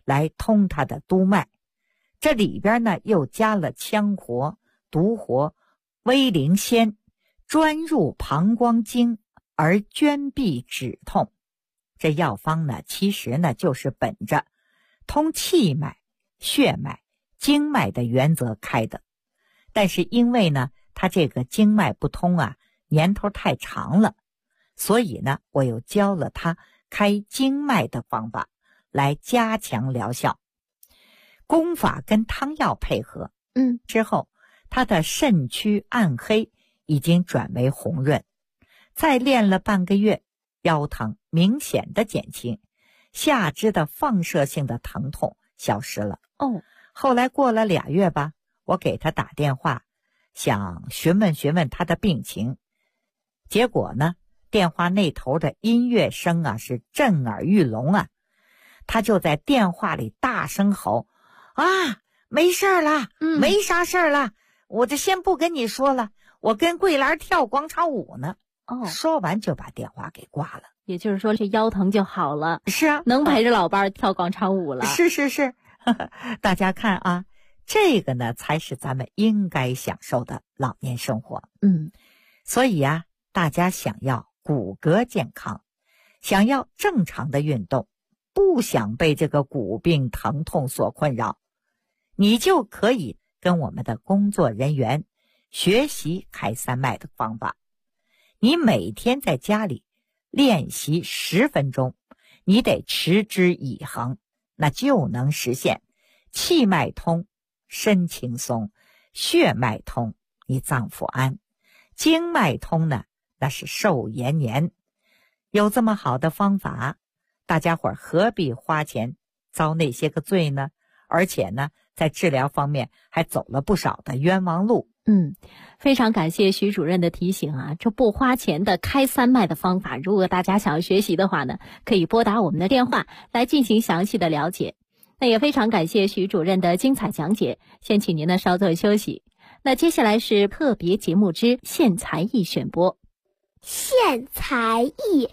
来通他的督脉。这里边呢又加了羌活、独活、威灵仙，专入膀胱经而捐避止痛。这药方呢其实呢就是本着通气脉、血脉、经脉的原则开的。但是因为呢它这个经脉不通啊，年头太长了，所以呢我又教了他开经脉的方法来加强疗效。功法跟汤药配合，之后他的肾区暗黑已经转为红润，再练了半个月，腰疼明显的减轻，下肢的放射性的疼痛消失了。后来过了2月吧，我给他打电话，想询问他的病情。结果呢，电话那头的音乐声啊是震耳欲聋啊，他就在电话里大声吼：啊，没事了，没啥事了，我这先不跟你说了，我跟桂兰跳广场舞呢。说完就把电话给挂了。 也就是说这腰疼就好了。 是啊， 能陪着老伴儿跳广场舞了。 是大家看啊，这个呢才是咱们应该享受的老年生活。所以啊，大家想要骨骼健康，想要正常的运动，不想被这个骨病疼痛所困扰，你就可以跟我们的工作人员学习开三脉的方法。你每天在家里练习10分钟，你得持之以恒，那就能实现气脉通，身轻松；血脉通，你脏腑安；经脉通呢，那是寿延年。有这么好的方法，大家伙何必花钱遭那些个罪呢？而且呢，在治疗方面还走了不少的冤枉路。 非常感谢徐主任的提醒啊，这不花钱的开三脉的方法，如果大家想要学习的话呢，可以拨打我们的电话来进行详细的了解。那也非常感谢徐主任的精彩讲解，先请您呢稍作休息。那接下来是特别节目之献才艺选播。 献才艺。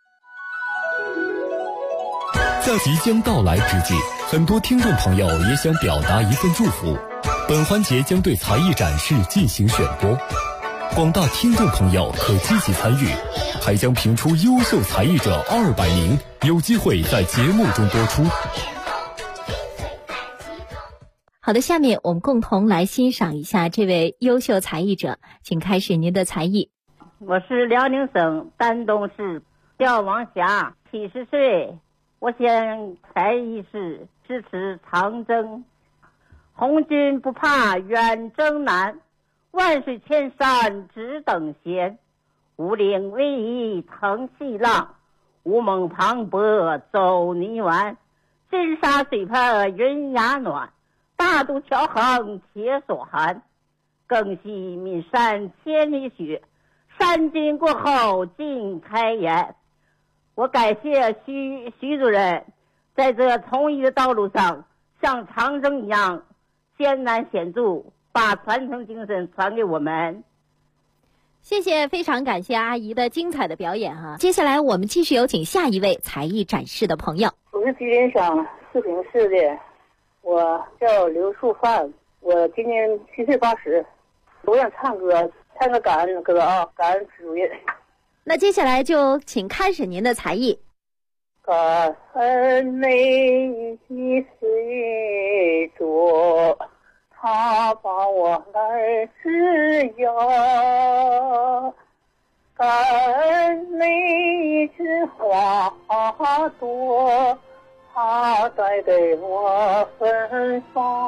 在即将到来之际，很多听众朋友也想表达一份祝福。本环节将对才艺展示进行选播，广大听众朋友可积极参与，还将评出优秀才艺者200名，有机会在节目中播出。 好的，下面我们共同来欣赏一下这位优秀才艺者，请开始您的才艺。 我是辽宁省丹东市，叫王霞，70岁。我现才艺是诗词长征。红军不怕远征难，万水千山只等闲。五岭逶迤腾细浪，乌蒙磅礴走泥湾。金沙水畔云崖暖，大渡桥横铁索寒。更系岷山千里雪，山军过后尽开颜。我感谢徐主任，在这从医的道路上像长征一样艰难险阻，把传承精神传给我们。 谢谢，非常感谢阿姨的精彩的表演哈。接下来我们继续有请下一位才艺展示的朋友。 我是吉林省四平市的，我叫刘树范，我今年7岁80。我想唱歌感恩歌啊，感恩主任。 那接下来就请开始您的才艺。 感恩每一岁多，他把我来滋养。感恩每一枝花朵，他带给我芬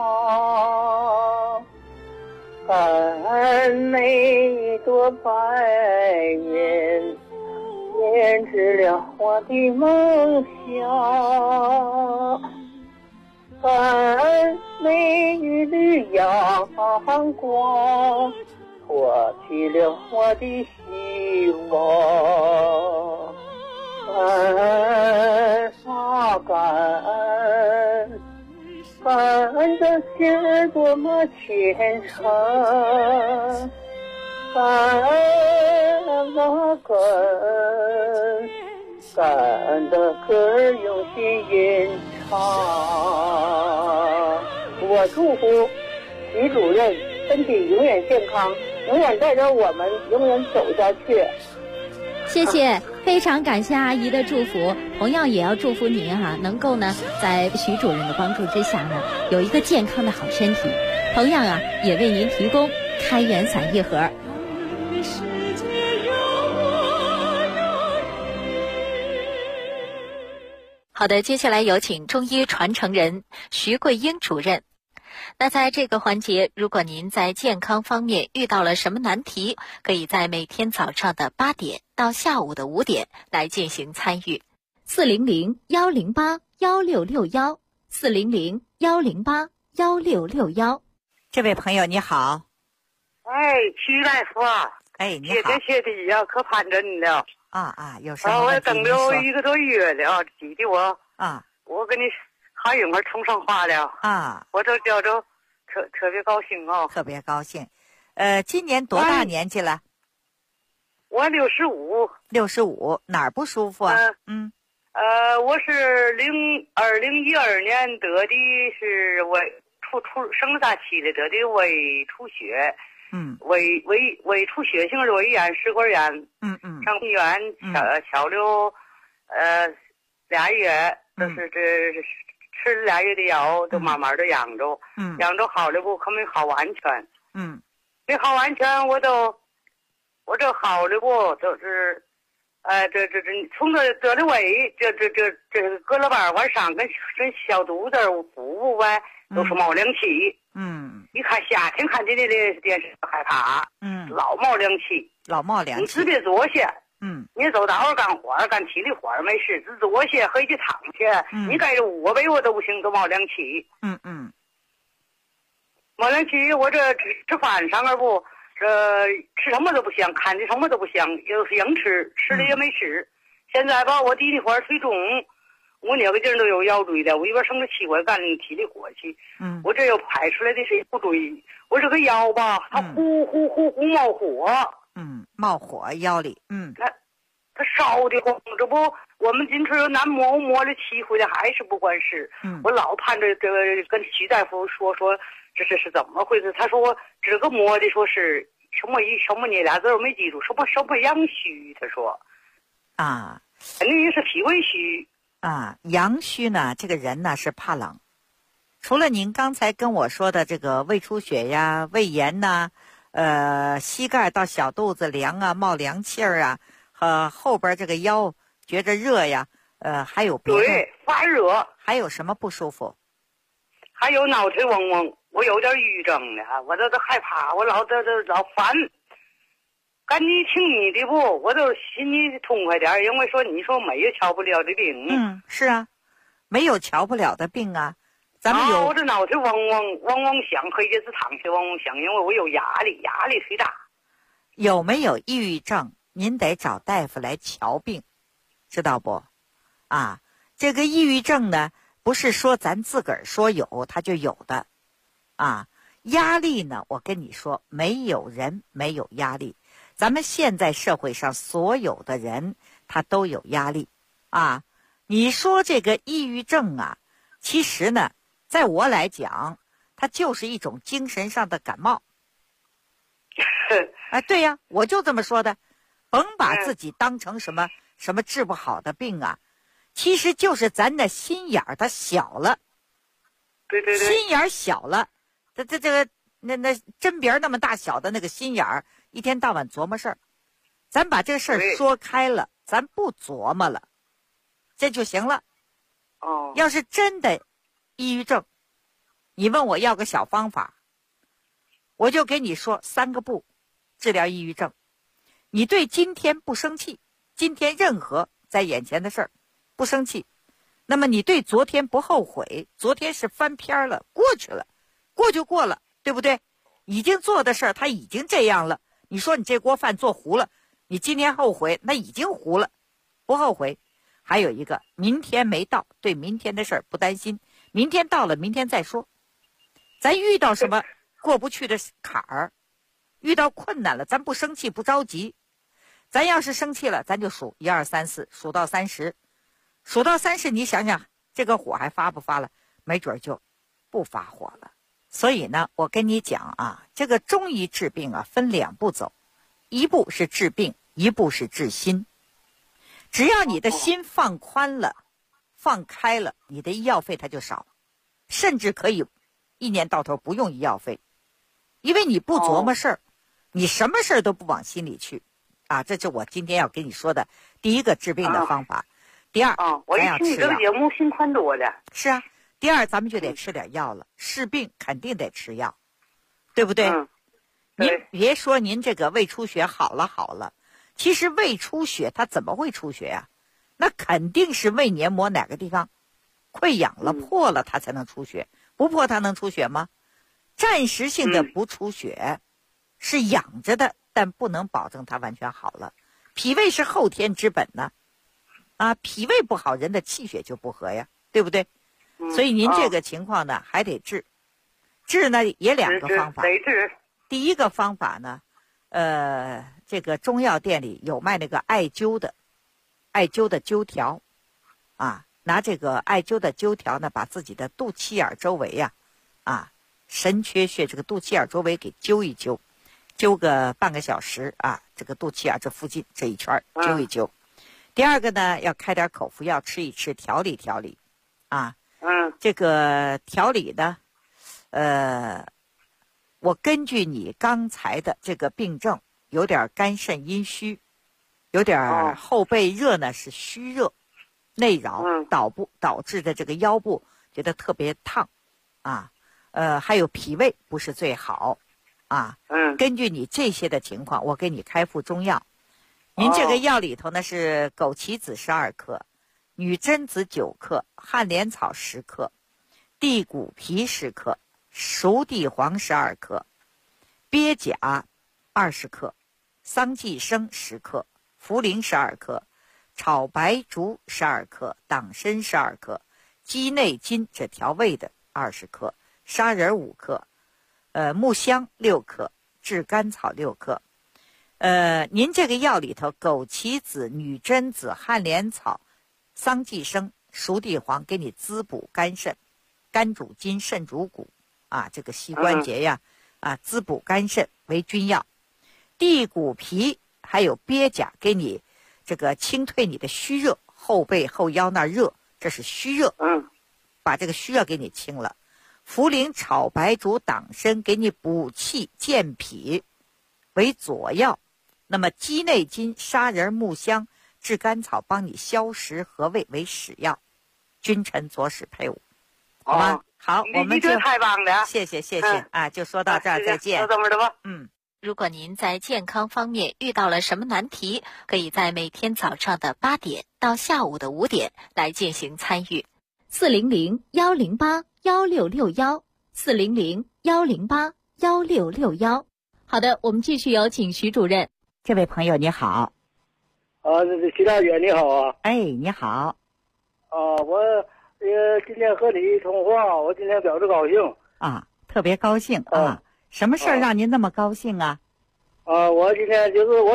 芳。感恩每一朵白云，编织了我的梦想。感恩每一缕阳光，托起了我的希望。感恩啊感恩，感恩的心儿多么虔诚。感恩啊感恩，感恩的歌儿用心吟唱。 祝福徐主任身体永远健康，永远带着我们永远走下去。 谢谢，非常感谢阿姨的祝福，同样也要祝福您能够呢在徐主任的帮助之下呢有一个健康的好身体，同样也为您提供开元散一盒。好的，接下来有请中医传承人徐桂英主任。那在这个环节，如果您在健康方面遇到了什么难题，可以在每天早上的8点到下午的5点来进行参与。400-108-1661 400-108-1661。 这位朋友你好。 哎，徐大夫啊， 你好。 谢的呀，可盼着你了。 有什么问题我等了1个多月了，弟弟我我跟你喊一会儿通上话了我这叫着特别高兴特别高兴。今年多大年纪了？ 我65。 65，哪儿不舒服啊？ 我是2012年得的是生了大期的，得的胃出血。胃出血性的胃炎、食管炎。上医院小溜俩月，就是这吃了俩月的药，都慢慢的养着。养着好了不？可没好完全。没好完全，我这好了不？就是这从这得了胃，这隔了半晚上跟小肚子腹部呗，都是冒凉气。一看夏天看见那个电视害怕。老冒凉气。你自别坐下。你走道干活干体力活没事，只坐下回去躺下。你盖着5个被窝都不行，都冒凉气。冒凉气，我这吃饭上不，这吃什么都不香，看见什么都不香，又是硬吃，吃了也没事。现在吧，我体力活忒重，我哪个劲儿都有腰椎的，我一边生着气，我干体力活去。我这又排出来的是腰椎，我这个腰吧，它呼冒火。 冒火腰里。 它烧的慌，这不我们今次拿摸了气回来还是不管事。我老盼着这个跟徐大夫说这是怎么回事。他说这个摸的说是什么你俩字儿没记住，什么阳虚。他说肯定是脾胃虚。 阳虚呢，这个人呢是怕冷。除了您刚才跟我说的这个胃出血呀、胃炎呐、膝盖到小肚子凉冒凉气儿和后边这个腰觉着热呀，还有别的。 对，发热。 还有什么不舒服？ 还有脑袋嗡嗡，我有点抑郁症呢，我这害怕，我老烦。赶紧听你的不，我都心里痛快点，因为你说没有瞧不了的病。 是啊，没有瞧不了的病啊。咱们有。 我这脑袋嗡响，回去是躺下嗡响，因为我有压力忒大。 有没有抑郁症？您得找大夫来瞧病，知道不？这个抑郁症呢，不是说咱自个儿说有它就有的。压力呢，我跟你说，没有人没有压力。咱们现在社会上所有的人，他都有压力。你说这个抑郁症其实呢，在我来讲，它就是一种精神上的感冒。对呀，我就这么说的。甭把自己当成什么治不好的病其实就是咱的心眼儿它小了。 对， 心眼儿小了，这个那针鼻儿那么大小的那个心眼儿，一天到晚琢磨事儿。咱把这个事儿说开了，咱不琢磨了，这就行了。要是真的抑郁症，你问我要个小方法，我就给你说3个不治疗抑郁症。你对今天不生气，今天任何在眼前的事儿不生气，那么你对昨天不后悔，昨天是翻篇了，过去了，过就过了，对不对？已经做的事儿它已经这样了，你说你这锅饭做糊了，你今天后悔，那已经糊了，不后悔。还有一个，明天没到，对明天的事儿不担心，明天到了明天再说。咱遇到什么过不去的坎儿，遇到困难了，咱不生气不着急。咱要是生气了，咱就数1、2、3、4，数到30，数到30，你想想这个火还发不发了？没准就不发火了。 所以呢，我跟你讲啊，这个中医治病啊，分2步走，一步是治病，一步是治心。只要你的心放宽了、放开了，你的医药费它就少，甚至可以一年到头不用医药费，因为你不琢磨事儿，你什么事儿都不往心里去啊。这是我今天要跟你说的第一个治病的方法。第二， 我一听你这个节目心宽多了。 是啊，第二咱们就得吃点药了，治病肯定得吃药，对不对？您别说您这个胃出血好了，其实胃出血它怎么会出血呀？那肯定是胃黏膜哪个地方溃疡了、破了，它才能出血。不破它能出血吗？暂时性的不出血是养着的，但不能保证它完全好了。脾胃是后天之本呢，脾胃不好，人的气血就不和呀，对不对？所以您这个情况呢，还得治。治呢也2个方法。 得治。 第一个方法呢，这个中药店里有卖那个艾灸的灸条，拿这个艾灸的灸条呢，把自己的肚脐眼周围神阙穴这个肚脐眼周围给灸一灸，灸个半个小时这个肚脐眼这附近这一圈灸一灸。第二个呢，要开点口服药吃一吃，调理调理这个调理呢，我根据你刚才的这个病症，有点肝肾阴虚，有点后背热呢是虚热内扰，导致的这个腰部觉得特别烫还有脾胃不是最好根据你这些的情况，我给你开副中药。您这个药里头呢是枸杞子12克，女贞子9克，旱莲草10克，地骨皮10克，熟地黄12克，鳖甲20克，桑寄生10克，茯苓12克，炒白术12克，党参12克，鸡内金这调味的20克，砂仁5克，木香6克，炙甘草6克。您这个药里头，枸杞子、女贞子、旱莲草、桑寄生、熟地黄，给你滋补肝肾，肝主筋，肾主骨这个膝关节呀滋补肝肾为君药。地骨皮还有鳖甲，给你这个清退你的虚热，后背后腰那热，这是虚热把这个虚热给你清了。茯苓、炒白术、党参给你补气健脾为佐药。那么鸡内金、砂仁、木香、炙甘草帮你消食和胃为使药，君臣佐使配伍，好吗？好，我们就太棒了， 谢谢就说到这儿，再见。 就这么的吧。 如果您在健康方面遇到了什么难题，可以在每天早上的8点到下午的5点来进行参与。400-108-1661，400-108-1661。好的，我们继续有请徐主任。 这位朋友你好。 徐大姐你好啊。 你好。 我今天和你通话，我今天表示高兴特别高兴什么事儿让您那么高兴啊？ 我今天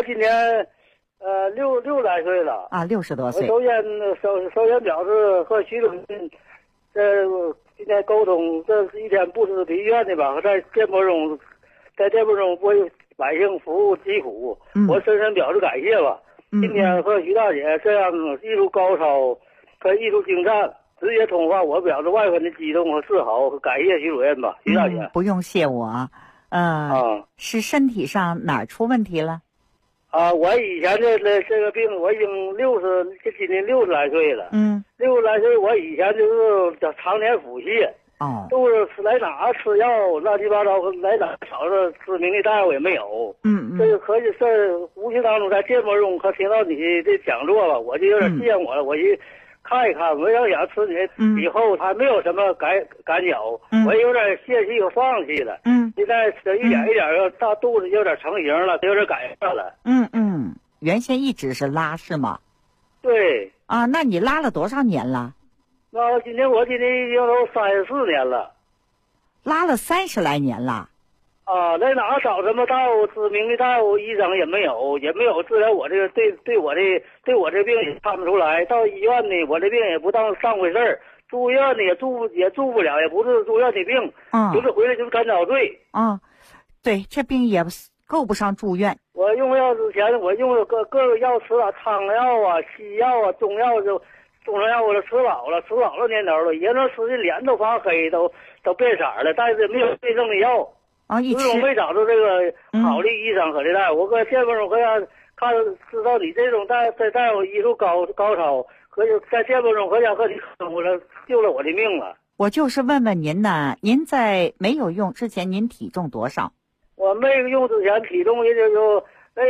60来岁了 60多岁。 我首先表示和徐主任今天沟通，这是一天不知疲倦的吧，在节目中为百姓服务疾苦，我深深表示感谢吧。今天和徐大姐这样艺术高超和艺术精湛直接通话，我表示万分的激动和自豪，感谢徐主任吧，徐大姐。 不用谢我。是身体上哪儿出问题了？ 我以前的这个病，我已经今年60来岁了。60来岁，我以前就是常年腹泻。都是来哪吃药，乱七八糟，来哪找着知名的大夫也没有。这个可以这无形当中在节目中可听到你的讲座了，我就有点羡慕了，我去看一看，我想吃你以后还没有什么感觉，我有点泄气和放弃了。现在一点一点大肚子有点成型了，有点改善了。 原先一直是拉是吗？ 对。 那你拉了多少年了？ 那我今年已经都34年了， 拉了30来年了。 在哪找什么大夫，知名的大夫医生也没有治疗我这个对我这病也看不出来。到医院呢，我这病也不当回事儿， 住院呢也住不了，也不是住院的病，就是回来就是干早睡。 对，这病也够不上住院。 我用药之前，我用各个药吃了，汤药啊、西药啊、中药中成药我都吃老了年头了，也能吃的脸都发黑，都变色了，但是没有对症的药。 一直没找着这个好的医生和的大夫。我搁县府中看知道你这种大夫医术高超，可是在县府中和你救了我的命了。 我就是问问您呢，您在没有用之前，您体重多少？ 我没有用之前体重也就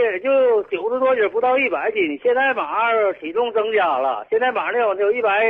90多斤，不到100斤。现在马上体重增加了，现在马上我就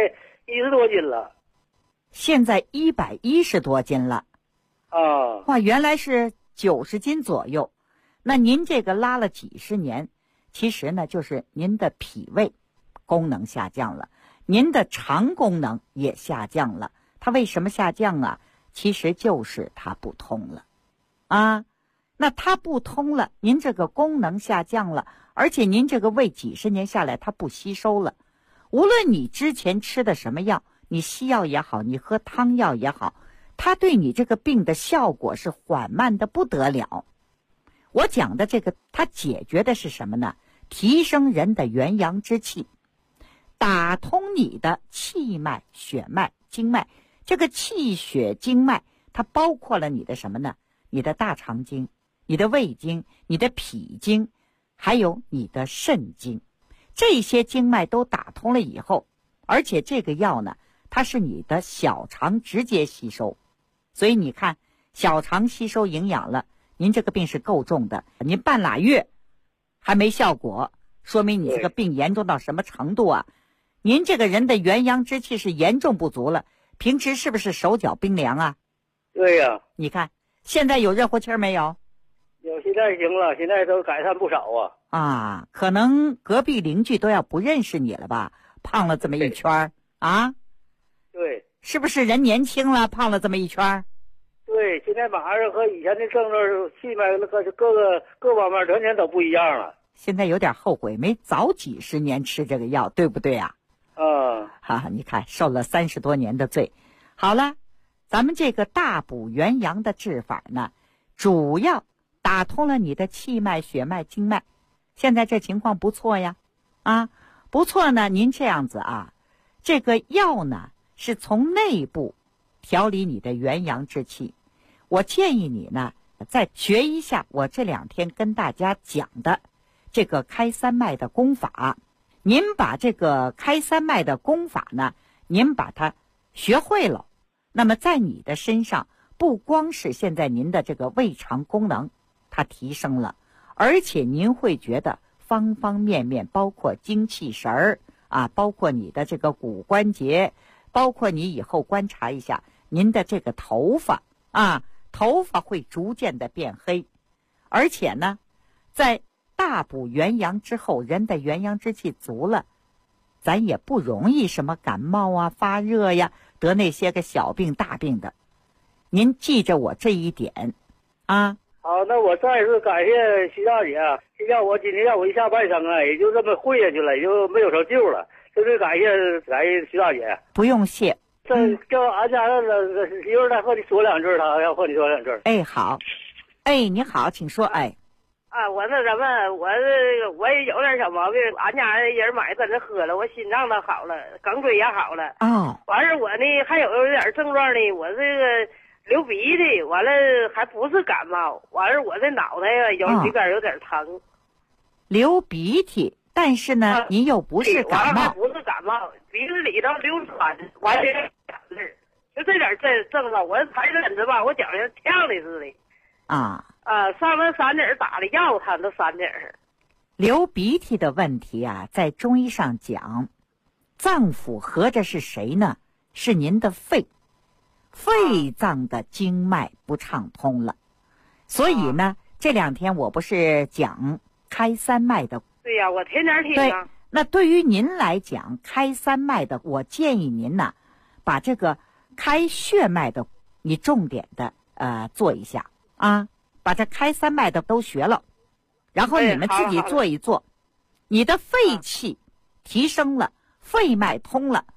110多斤了。 现在110多斤了。哇，原来是90斤左右。那您这个拉了几十年，其实呢就是您的脾胃功能下降了，您的肠功能也下降了。它为什么下降啊？其实就是它不通了那它不通了，您这个功能下降了，而且您这个胃几十年下来它不吸收了。无论你之前吃的什么药，你西药也好，你喝汤药也好，它对你这个病的效果是缓慢的不得了。我讲的这个它解决的是什么呢？提升人的元阳之气，打通你的气脉、血脉、经脉。这个气血经脉它包括了你的什么呢？你的大肠经、你的胃经、你的脾经，还有你的肾经。这些经脉都打通了以后，而且这个药呢，它是你的小肠直接吸收，所以你看小肠吸收营养了，您这个病是够重的。您半拉月还没效果，说明你这个病严重到什么程度啊？您这个人的元阳之气是严重不足了，平时是不是手脚冰凉啊？ 对呀。 你看现在有热乎气儿没有？ 有，现在行了，现在都改善不少可能隔壁邻居都要不认识你了吧？胖了这么一圈对， 是不是人年轻了，胖了这么一圈？ 对，现在马上和以前的症状、气脉各方面完全都不一样了。 现在有点后悔没早几十年吃这个药，对不对啊？你看受了30多年的罪。好了，咱们这个大补元阳的治法呢，主要打通了你的气脉、血脉、经脉。现在这情况不错呀，不错呢。您这样子这个药呢是从内部调理你的元阳之气。我建议你呢再学一下我这2天跟大家讲的这个开三脉的功法。您把这个开三脉的功法呢，您把它学会了，那么在你的身上不光是现在您的这个胃肠功能它提升了，而且您会觉得方方面面，包括精气神儿包括你的这个骨关节，包括你以后观察一下您的这个头发头发会逐渐的变黑。而且呢在大补元阳之后，人的元阳之气足了，咱也不容易什么感冒发热呀，得那些个小病大病的。您记着我这一点好，那我再次感谢徐大姐，我今天让我一下半生也就这么混下去了，也就没有什么救了。真是感谢徐大姐。 不用谢。 这叫俺家的媳妇再和你说2句，她要和你说2句。 好。你好，请说。 我那什么，我也有点小毛病，俺家人买搁这喝了，我心脏都好了，颈椎也好了。完事我呢还有点症状呢，我这个流鼻涕，完了还不是感冒，完事我这脑袋有点疼。 流鼻涕，但是呢你又不是感冒。 不是感冒，鼻子里头流喘，完了就这点症状，我才忍着吧，我觉着呛的似的。上那3点打的药，他那3点。 流鼻涕的问题在中医上讲，脏腑合着是谁呢？是您的肺脏的经脉不畅通了。所以呢这2天我不是讲开三脉的。 对呀，我天天听对，那对于您来讲开三脉的，我建议您呢把这个开血脉的你重点的做一下把这开三脉的都学了，然后你们自己做一做，你的肺气提升了，肺脉通了，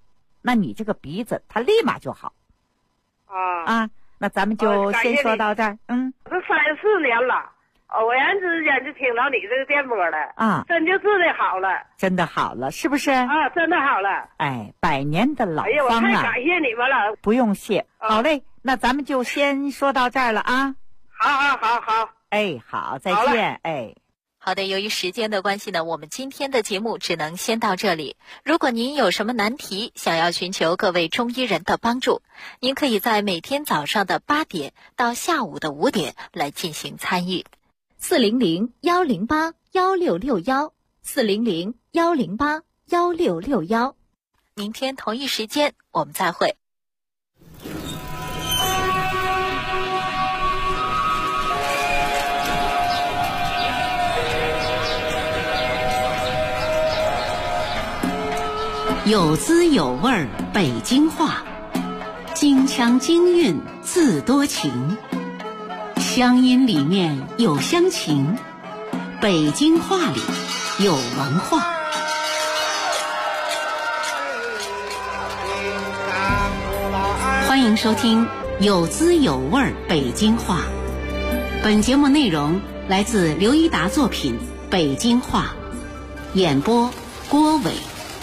那你这个鼻子它立马就好。那咱们就先说到这儿。 这34年了，偶然之间就听到你这个电波了真就治得好了， 真的好了，是不是？ 真的好了。 100年的老方我太感谢你们了。 不用谢。好嘞，那咱们就先说到这儿了啊。 好。 好，再见。 好的，由于时间的关系呢，我们今天的节目只能先到这里。如果您有什么难题，想要寻求各位中医人的帮助，您可以在每天早上的8点到下午的5点来进行参与。400-108-1661 400-108-1661。明天同一时间我们再会。 有滋有味儿北京话，京腔京韵自多情，乡音里面有乡情，北京话里有文化。欢迎收听有滋有味儿北京话。本节目内容来自刘一达作品《北京话》，演播郭伟。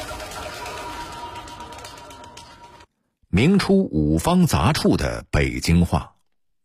明初五方杂处的北京话。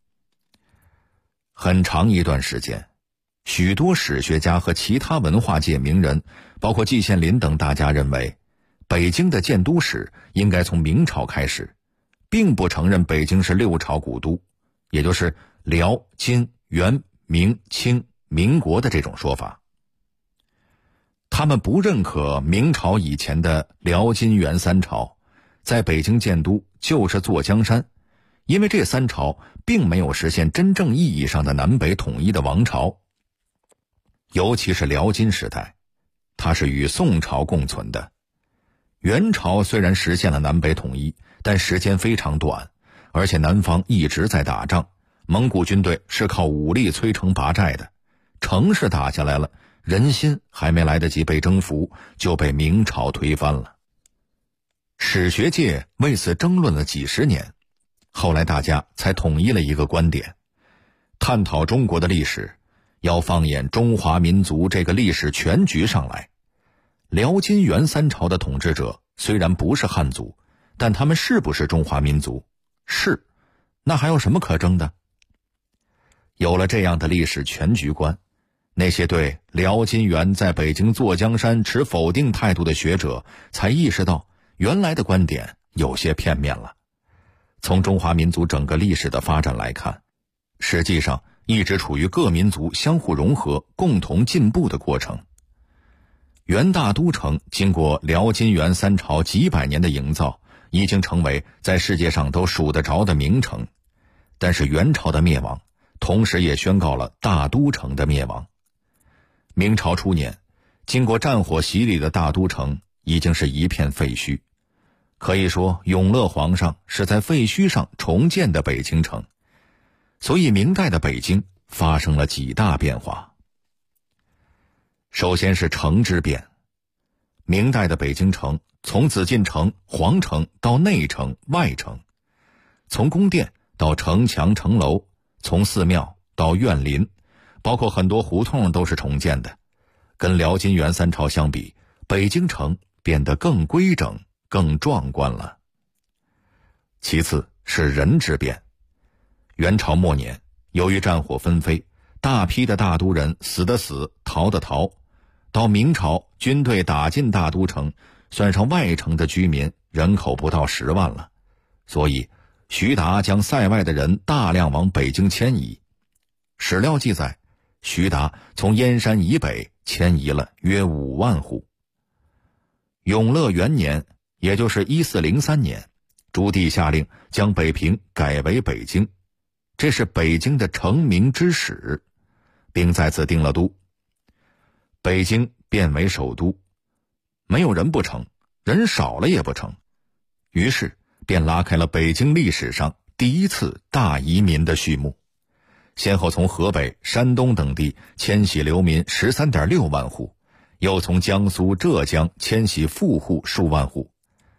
很长一段时间，许多史学家和其他文化界名人，包括季羡林等大家认为，北京的建都史应该从明朝开始，并不承认北京是6朝古都，也就是辽、金、元、明、清、民国的这种说法。他们不认可明朝以前的辽、金、元3朝在北京建都就是坐江山，因为这3朝并没有实现真正意义上的南北统一的王朝。尤其是辽金时代，它是与宋朝共存的。元朝虽然实现了南北统一，但时间非常短，而且南方一直在打仗，蒙古军队是靠武力摧城拔寨的，城市打下来了，人心还没来得及被征服，就被明朝推翻了。史学界为此争论了几十年，后来大家才统一了一个观点：探讨中国的历史，要放眼中华民族这个历史全局上来。辽金元3朝的统治者虽然不是汉族，但他们是不是中华民族？是，那还有什么可争的？有了这样的历史全局观，那些对辽金元在北京坐江山持否定态度的学者才意识到，原来的观点有些片面了。从中华民族整个历史的发展来看，实际上一直处于各民族相互融合、共同进步的过程。元大都城经过辽金元3朝几百年的营造，已经成为在世界上都数得着的名城。但是元朝的灭亡，同时也宣告了大都城的灭亡。明朝初年，经过战火洗礼的大都城已经是一片废墟。可以说，永乐皇上是在废墟上重建的北京城。所以明代的北京发生了几大变化。首先是城之变。明代的北京城从紫禁城、皇城到内城、外城，从宫殿到城墙、城楼，从寺庙到院林，包括很多胡同都是重建的。跟辽金元3朝相比，北京城变得更规整、更壮观了。其次是人之变。元朝末年，由于战火纷飞，大批的大都人死的死，逃的逃。到明朝，军队打进大都城，算上外城的居民，人口不到10万了。所以徐达将塞外的人大量往北京迁移。史料记载，徐达从燕山以北迁移了约5万户。永乐元年，也就是1403年，朱棣下令将北平改为北京，这是北京的成名之始，并在此定了都。北京变为首都，没有人不成，人少了也不成，于是便拉开了北京历史上第一次大移民的序幕。先后从河北、山东等地迁徙流民 13.6 万户，又从江苏、浙江迁徙富户数万户。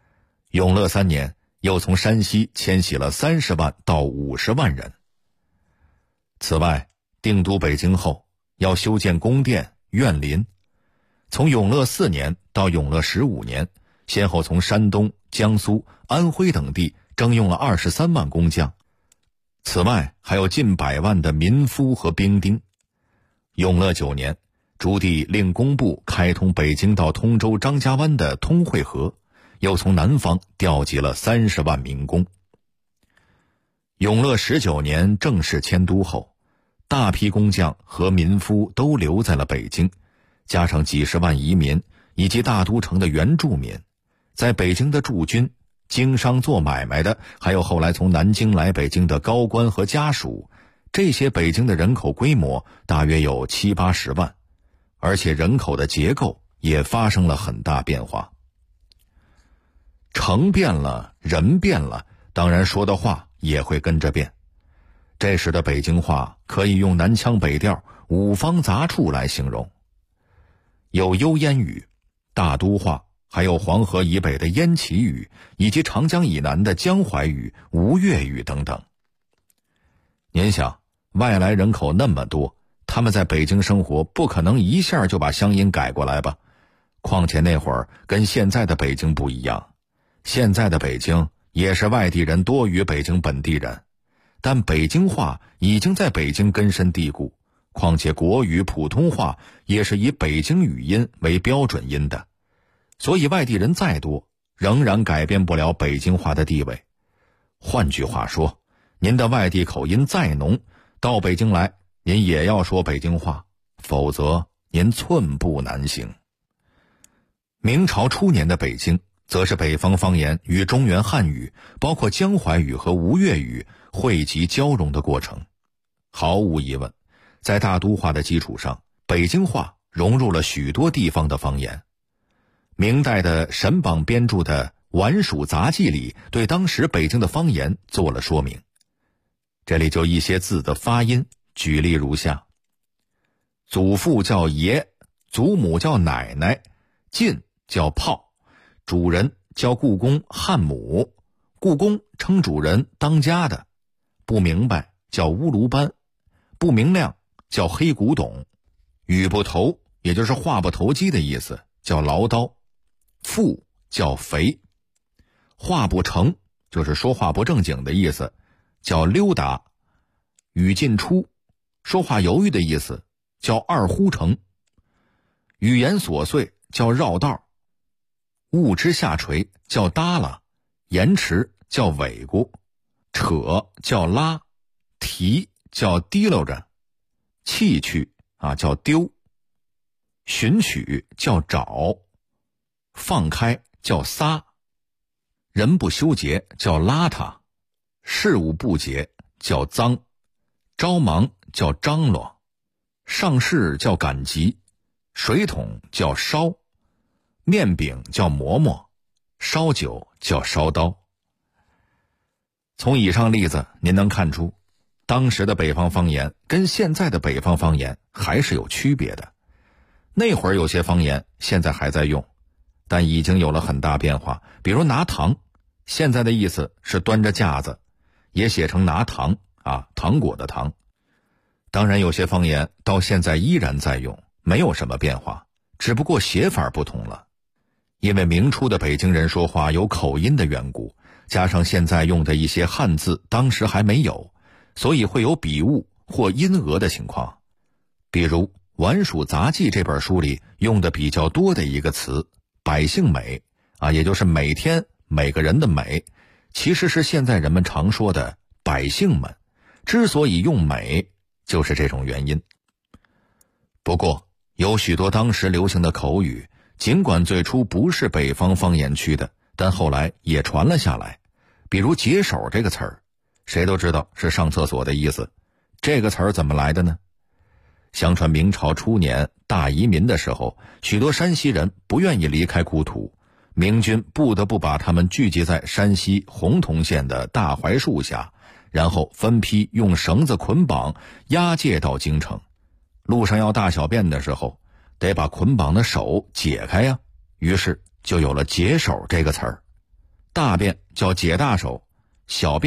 永乐3年，又从山西迁徙了30万到50万人。此外，定都北京后，要修建宫殿、苑林。从永乐4年到永乐15年，先后从山东、江苏、安徽等地征用了23万工匠。此外，还有近100万的民夫和兵丁。永乐9年，朱棣令工部开通北京到通州张家湾的通惠河，又从南方调集了30万民工。永乐19年正式迁都后，大批工匠和民夫都留在了北京，加上几十万移民以及大都城的原住民，在北京的驻军、经商做买卖的，还有后来从南京来北京的高官和家属，这些北京的人口规模大约有70-80万，而且人口的结构也发生了很大变化。城变了，人变了，当然说的话也会跟着变。这时的北京话可以用南腔北调、五方杂处来形容，有幽烟语、大都话，还有黄河以北的燕齐语，以及长江以南的江淮语、吴越语等等。您想，外来人口那么多，他们在北京生活，不可能一下就把乡音改过来吧？况且那会儿跟现在的北京不一样，现在的北京也是外地人多于北京本地人，但北京话已经在北京根深蒂固，况且国语、普通话也是以北京语音为标准音的，所以外地人再多，仍然改变不了北京话的地位。换句话说，您的外地口音再浓，到北京来，您也要说北京话，否则您寸步难行。明朝初年的北京，则是北方方言与中原汉语，包括江淮语和吴越语汇集交融的过程。毫无疑问，在大都话的基础上，北京话融入了许多地方的方言。明代的沈榜编著的《晚蜀杂记》里，对当时北京的方言做了说明。这里就一些字的发音，举例如下：祖父叫爷，祖母叫奶奶，进叫炮，主人叫故宫汉母，故宫称主人当家的，不明白叫乌卢班，不明亮叫黑古董，语不投也就是话不投机的意思，叫唠叨，富叫肥，话不成就是说话不正经的意思，叫溜达，语尽出说话犹豫的意思，叫二呼成，语言琐碎叫绕道，物之下垂叫耷拉，延迟叫尾咕，扯叫拉，提叫提溜着，弃去叫丢，寻取叫找，放开叫撒，人不修洁叫邋遢，事物不洁叫脏，着忙叫张罗，上市叫赶集，水桶叫烧，面饼叫馍馍，烧酒叫烧刀。从以上例子您能看出，当时的北方方言跟现在的北方方言还是有区别的。那会儿有些方言现在还在用，但已经有了很大变化。比如拿糖，现在的意思是端着架子，也写成拿糖糖果的糖。当然有些方言到现在依然在用，没有什么变化，只不过写法不同了。因为明初的北京人说话有口音的缘故，加上现在用的一些汉字当时还没有，所以会有笔误或音讹的情况。比如《晚蜀杂记》这本书里用的比较多的一个词百姓美也就是每天每个人的美，其实是现在人们常说的百姓们，之所以用美就是这种原因。不过有许多当时流行的口语，尽管最初不是北方方言区的，但后来也传了下来。比如解手这个词儿，谁都知道是上厕所的意思，这个词儿怎么来的呢？相传明朝初年大移民的时候，许多山西人不愿意离开故土，明军不得不把他们聚集在山西洪洞县的大槐树下，然后分批用绳子捆绑押解到京城。路上要大小便的时候，得把捆绑的手解开呀，于是就有了解手这个词儿。 大便叫解大手，小便